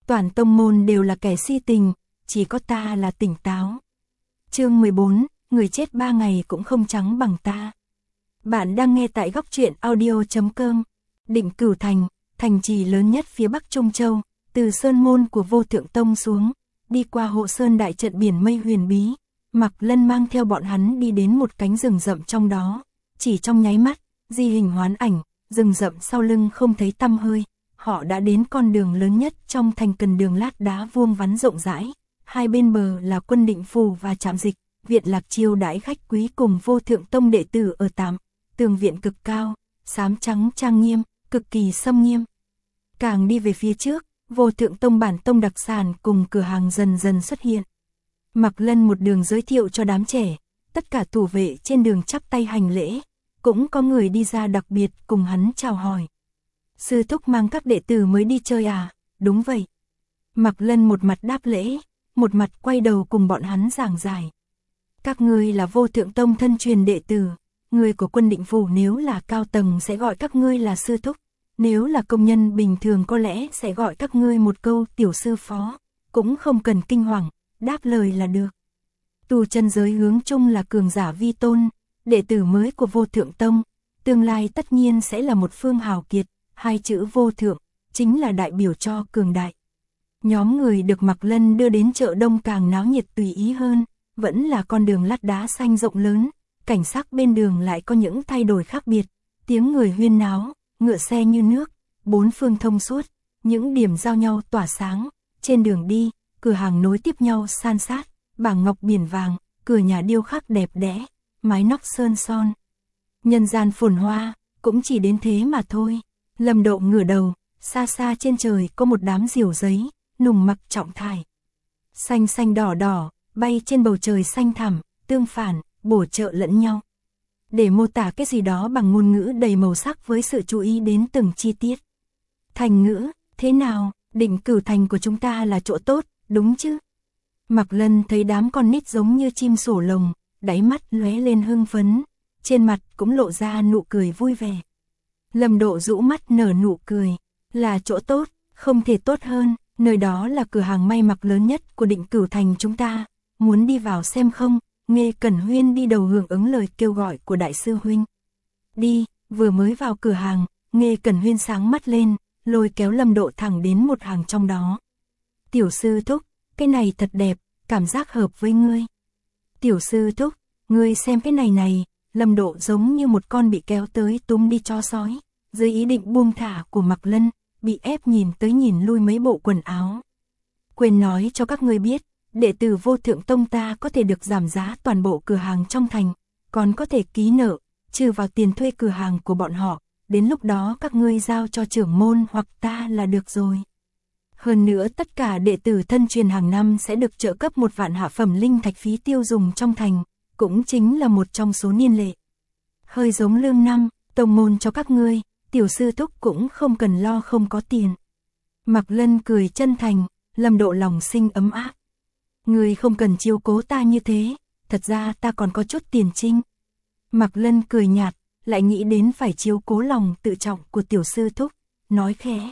Toàn tông môn đều là kẻ si tình, chỉ có ta là tỉnh táo. Chương 14, người chết 3 ngày cũng không trắng bằng ta. Bạn đang nghe tại Góc Truyện Audio.com. Định Cửu Thành, thành trì lớn nhất phía Bắc Trung Châu, từ sơn môn của Vô Thượng Tông xuống, đi qua hộ sơn đại trận biển mây huyền bí, Mạc Lân mang theo bọn hắn đi đến một cánh rừng rậm trong đó, chỉ trong nháy mắt, di hình hoán ảnh, rừng rậm sau lưng không thấy tăm hơi, họ đã đến con đường lớn nhất trong thành, cần đường lát đá vuông vắn rộng rãi, hai bên bờ là quân định phủ và trạm dịch, viện lạc chiêu đãi khách quý cùng Vô Thượng Tông đệ tử ở tạm, tường viện cực cao, xám trắng trang nghiêm, cực kỳ xâm nghiêm. Càng đi về phía trước, Vô Thượng Tông bản tông đặc sản cùng cửa hàng dần dần xuất hiện. Mạc Lân một đường giới thiệu cho đám trẻ, tất cả thủ vệ trên đường chắp tay hành lễ, cũng có người đi ra đặc biệt cùng hắn chào hỏi. Sư thúc mang các đệ tử mới đi chơi à? Đúng vậy. Mạc Lân một mặt đáp lễ, một mặt quay đầu cùng bọn hắn giảng giải. Các ngươi là Vô Thượng Tông thân truyền đệ tử, người của quân định phủ nếu là cao tầng sẽ gọi các ngươi là sư thúc, nếu là công nhân bình thường có lẽ sẽ gọi các ngươi một câu tiểu sư phó, cũng không cần kinh hoàng, đáp lời là được. Tu chân giới hướng chung là cường giả vi tôn, đệ tử mới của Vô Thượng Tông, tương lai tất nhiên sẽ là một phương hào kiệt, hai chữ vô thượng, chính là đại biểu cho cường đại. Nhóm người được Mạc Lân đưa đến chợ đông càng náo nhiệt tùy ý hơn, vẫn là con đường lát đá xanh rộng lớn, cảnh sắc bên đường lại có những thay đổi khác biệt, tiếng người huyên náo, ngựa xe như nước, bốn phương thông suốt, những điểm giao nhau tỏa sáng, trên đường đi, cửa hàng nối tiếp nhau san sát, bảng ngọc biển vàng, cửa nhà điêu khắc đẹp đẽ, mái nóc sơn son. Nhân gian phồn hoa, cũng chỉ đến thế mà thôi. Lâm Độ ngửa đầu, xa xa trên trời có một đám diều giấy, nùng mặc trọng thải. Xanh xanh đỏ đỏ, bay trên bầu trời xanh thẳm, tương phản, bổ trợ lẫn nhau. Để mô tả cái gì đó bằng ngôn ngữ đầy màu sắc với sự chú ý đến từng chi tiết. Thành ngữ, thế nào, Định Cửu Thành của chúng ta là chỗ tốt, đúng chứ? Mạc Lân thấy đám con nít giống như chim sổ lồng, đáy mắt lóe lên hưng phấn, trên mặt cũng lộ ra nụ cười vui vẻ. Lâm Độ rũ mắt nở nụ cười, là chỗ tốt, không thể tốt hơn, nơi đó là cửa hàng may mặc lớn nhất của Định Cửu Thành chúng ta, muốn đi vào xem không? Nghe Cẩn Huyên đi đầu hưởng ứng lời kêu gọi của đại sư huynh. Đi, vừa mới vào cửa hàng, Nghe Cẩn Huyên sáng mắt lên, lôi kéo Lâm Độ thẳng đến một hàng trong đó. Tiểu sư thúc, cái này thật đẹp, cảm giác hợp với ngươi. Tiểu sư thúc, ngươi xem cái này này, Lâm Độ giống như một con bị kéo tới túm đi cho sói, dưới ý định buông thả của Mạc Lân, bị ép nhìn tới nhìn lui mấy bộ quần áo. Quên nói cho các ngươi biết, đệ tử Vô Thượng Tông ta có thể được giảm giá toàn bộ cửa hàng trong thành, còn có thể ký nợ, trừ vào tiền thuê cửa hàng của bọn họ, đến lúc đó các ngươi giao cho trưởng môn hoặc ta là được rồi. Hơn nữa tất cả đệ tử thân truyền hàng năm sẽ được trợ cấp 1 vạn hạ phẩm linh thạch phí tiêu dùng trong thành, cũng chính là một trong số niên lệ. Hơi giống lương năm, tông môn cho các ngươi, tiểu sư thúc cũng không cần lo không có tiền. Mạc Lân cười chân thành, Lâm Độ lòng sinh ấm áp. Ngươi không cần chiếu cố ta như thế, thật ra ta còn có chút tiền trinh. Mạc Lân cười nhạt, lại nghĩ đến phải chiếu cố lòng tự trọng của tiểu sư thúc, nói khẽ.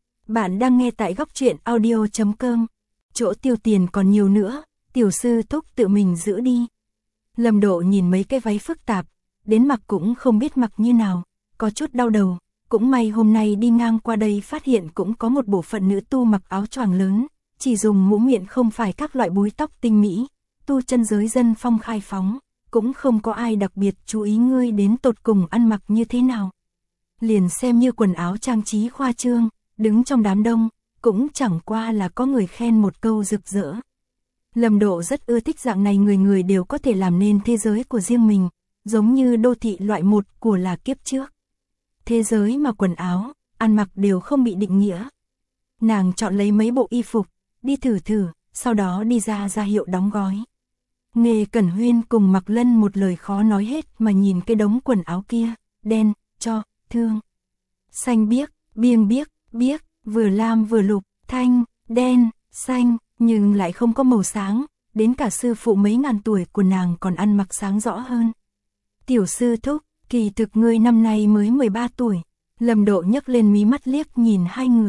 Bạn đang nghe tại Góc Truyện Audio.com, chỗ tiêu tiền còn nhiều nữa, tiểu sư thúc tự mình giữ đi. Lâm Độ nhìn mấy cái váy phức tạp, đến mặc cũng không biết mặc như nào, có chút đau đầu, cũng may hôm nay đi ngang qua đây phát hiện cũng có một bộ phận nữ tu mặc áo choàng lớn, chỉ dùng mũ miệng không phải các loại búi tóc tinh mỹ, tu chân giới dân phong khai phóng, cũng không có ai đặc biệt chú ý ngươi đến tột cùng ăn mặc như thế nào. Liền xem như quần áo trang trí khoa trương, đứng trong đám đông, cũng chẳng qua là có người khen một câu rực rỡ. Lâm Độ rất ưa thích dạng này, người người đều có thể làm nên thế giới của riêng mình, giống như đô thị loại 1 của là kiếp trước. Thế giới mà quần áo, ăn mặc đều không bị định nghĩa. Nàng chọn lấy mấy bộ y phục, đi thử thử, sau đó đi ra hiệu đóng gói. Nghe Cẩn Huyên cùng Mạc Lân một lời khó nói hết mà nhìn cái đống quần áo kia, đen, cho, thương, xanh biếc, biêng biếc, biếc, vừa lam vừa lục, thanh, đen, xanh, nhưng lại không có màu sáng, đến cả sư phụ mấy ngàn tuổi của nàng còn ăn mặc sáng rõ hơn. Tiểu sư thúc, kỳ thực ngươi năm nay mới 13 tuổi, Lâm Độ nhấc lên mí mắt liếc nhìn hai người.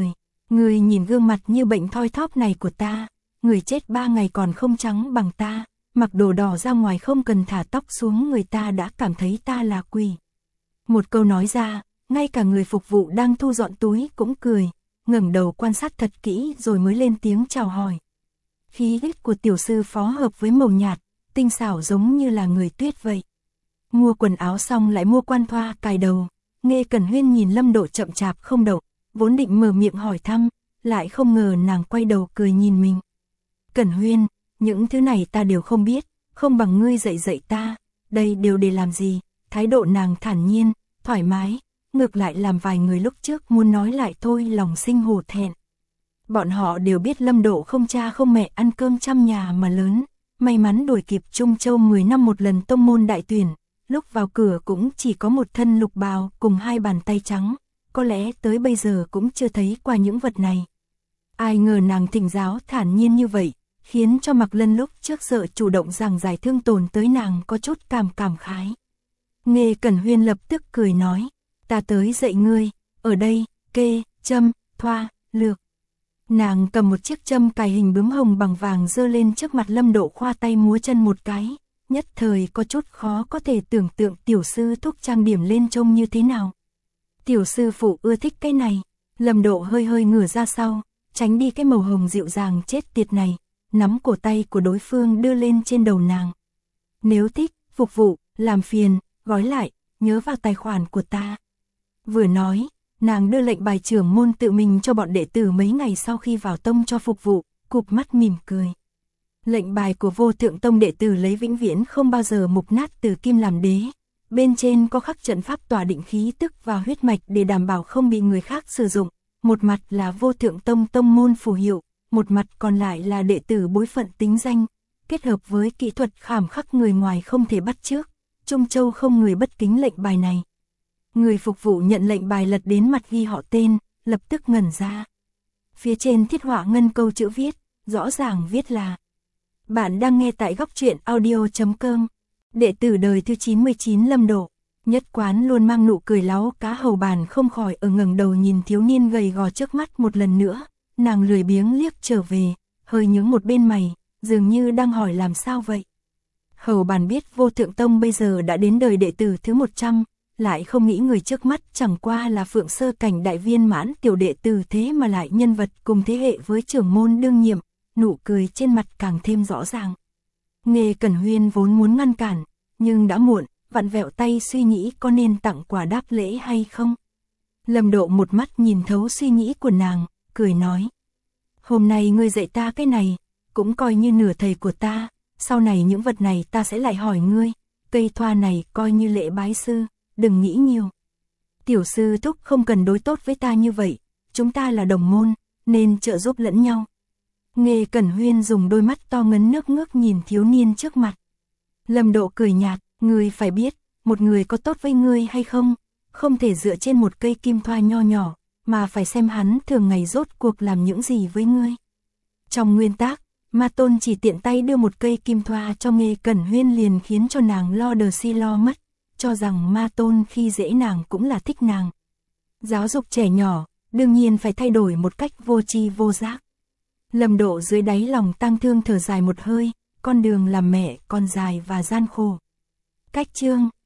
Ngươi nhìn gương mặt như bệnh thoi thóp này của ta, người chết 3 ngày còn không trắng bằng ta, mặc đồ đỏ ra ngoài không cần thả tóc xuống người ta đã cảm thấy ta là quỷ. Một câu nói ra, ngay cả người phục vụ đang thu dọn túi cũng cười, ngẩng đầu quan sát thật kỹ rồi mới lên tiếng chào hỏi. Khí huyết của tiểu sư phó hợp với màu nhạt, tinh xảo giống như là người tuyết vậy. Mua quần áo xong lại mua quan thoa cài đầu, Nghê Cẩn Huyên nhìn Lâm Độ chậm chạp không động, vốn định mở miệng hỏi thăm, lại không ngờ nàng quay đầu cười nhìn mình. Cẩn Huyên, những thứ này ta đều không biết, không bằng ngươi dạy ta, đây đều để làm gì? Thái độ nàng thản nhiên, thoải mái, ngược lại làm vài người lúc trước muốn nói lại thôi lòng sinh hổ thẹn. Bọn họ đều biết Lâm Độ không cha không mẹ ăn cơm trăm nhà mà lớn, may mắn đuổi kịp Trung Châu 10 năm một lần tông môn đại tuyển, lúc vào cửa cũng chỉ có một thân lục bào cùng 2 bàn tay trắng, có lẽ tới bây giờ cũng chưa thấy qua những vật này. Ai ngờ nàng thỉnh giáo thản nhiên như vậy, khiến cho Mạc Lân lúc trước sợ chủ động giảng giải thương tổn tới nàng có chút cảm khái. Nghê Cẩn Huyên lập tức cười nói, ta tới dạy ngươi, ở đây, kê, châm, thoa, lược. Nàng cầm một chiếc châm cài hình bướm hồng bằng vàng giơ lên trước mặt Lâm Độ khoa tay múa chân một cái, nhất thời có chút khó có thể tưởng tượng tiểu sư thúc trang điểm lên trông như thế nào. Tiểu sư phụ ưa thích cái này, Lâm Độ hơi ngửa ra sau, tránh đi cái màu hồng dịu dàng chết tiệt này, nắm cổ tay của đối phương đưa lên trên đầu nàng. Nếu thích, phục vụ, làm phiền, gói lại, nhớ vào tài khoản của ta. Vừa nói, nàng đưa lệnh bài trưởng môn tự mình cho bọn đệ tử mấy ngày sau khi vào tông cho phục vụ, cụp mắt mỉm cười. Lệnh bài của Vô Thượng Tông đệ tử lấy vĩnh viễn không bao giờ mục nát từ kim làm đế. Bên trên có khắc trận pháp tỏa định khí tức vào huyết mạch để đảm bảo không bị người khác sử dụng. Một mặt là Vô Thượng Tông tông môn phù hiệu, một mặt còn lại là đệ tử bối phận tính danh, kết hợp với kỹ thuật khảm khắc người ngoài không thể bắt chước. Trung Châu không người bất kính lệnh bài này. Người phục vụ nhận lệnh bài lật đến mặt ghi họ tên, lập tức ngẩn ra. Phía trên thiết họa ngân câu chữ viết, rõ ràng viết là: bạn đang nghe tại Góc Truyện Audio.com. Đệ tử đời thứ 99 Lâm Độ. Nhất quán luôn mang nụ cười láo cá Hầu Bàn không khỏi ngẩng đầu nhìn thiếu niên gầy gò trước mắt một lần nữa, nàng lười biếng liếc trở về, hơi nhướng một bên mày, dường như đang hỏi làm sao vậy. Hầu Bàn biết Vô Thượng Tông bây giờ đã đến đời đệ tử thứ 100, lại không nghĩ người trước mắt chẳng qua là Phượng Sơ cảnh đại viên mãn tiểu đệ tử thế mà lại nhân vật cùng thế hệ với trưởng môn đương nhiệm, nụ cười trên mặt càng thêm rõ ràng. Nghê Cẩn Huyên vốn muốn ngăn cản, nhưng đã muộn, vặn vẹo tay suy nghĩ có nên tặng quà đáp lễ hay không. Lâm Độ một mắt nhìn thấu suy nghĩ của nàng, cười nói: hôm nay ngươi dạy ta cái này, cũng coi như nửa thầy của ta, sau này những vật này ta sẽ lại hỏi ngươi, cây thoa này coi như lễ bái sư, đừng nghĩ nhiều. Tiểu sư thúc không cần đối tốt với ta như vậy, chúng ta là đồng môn, nên trợ giúp lẫn nhau. Nghê Cẩn Huyên dùng đôi mắt to ngấn nước ngước nhìn thiếu niên trước mặt. Lâm Độ cười nhạt, ngươi phải biết, một người có tốt với ngươi hay không, không thể dựa trên một cây kim thoa nho nhỏ, mà phải xem hắn thường ngày rốt cuộc làm những gì với ngươi. Trong nguyên tắc, Ma Tôn chỉ tiện tay đưa một cây kim thoa cho Nghê Cẩn Huyên liền khiến cho nàng lo đờ si lo mất, cho rằng Ma Tôn khi dễ nàng cũng là thích nàng. Giáo dục trẻ nhỏ, đương nhiên phải thay đổi một cách vô tri vô giác. Lâm Độ dưới đáy lòng tang thương thở dài một hơi, con đường làm mẹ còn dài và gian khổ. Cách chương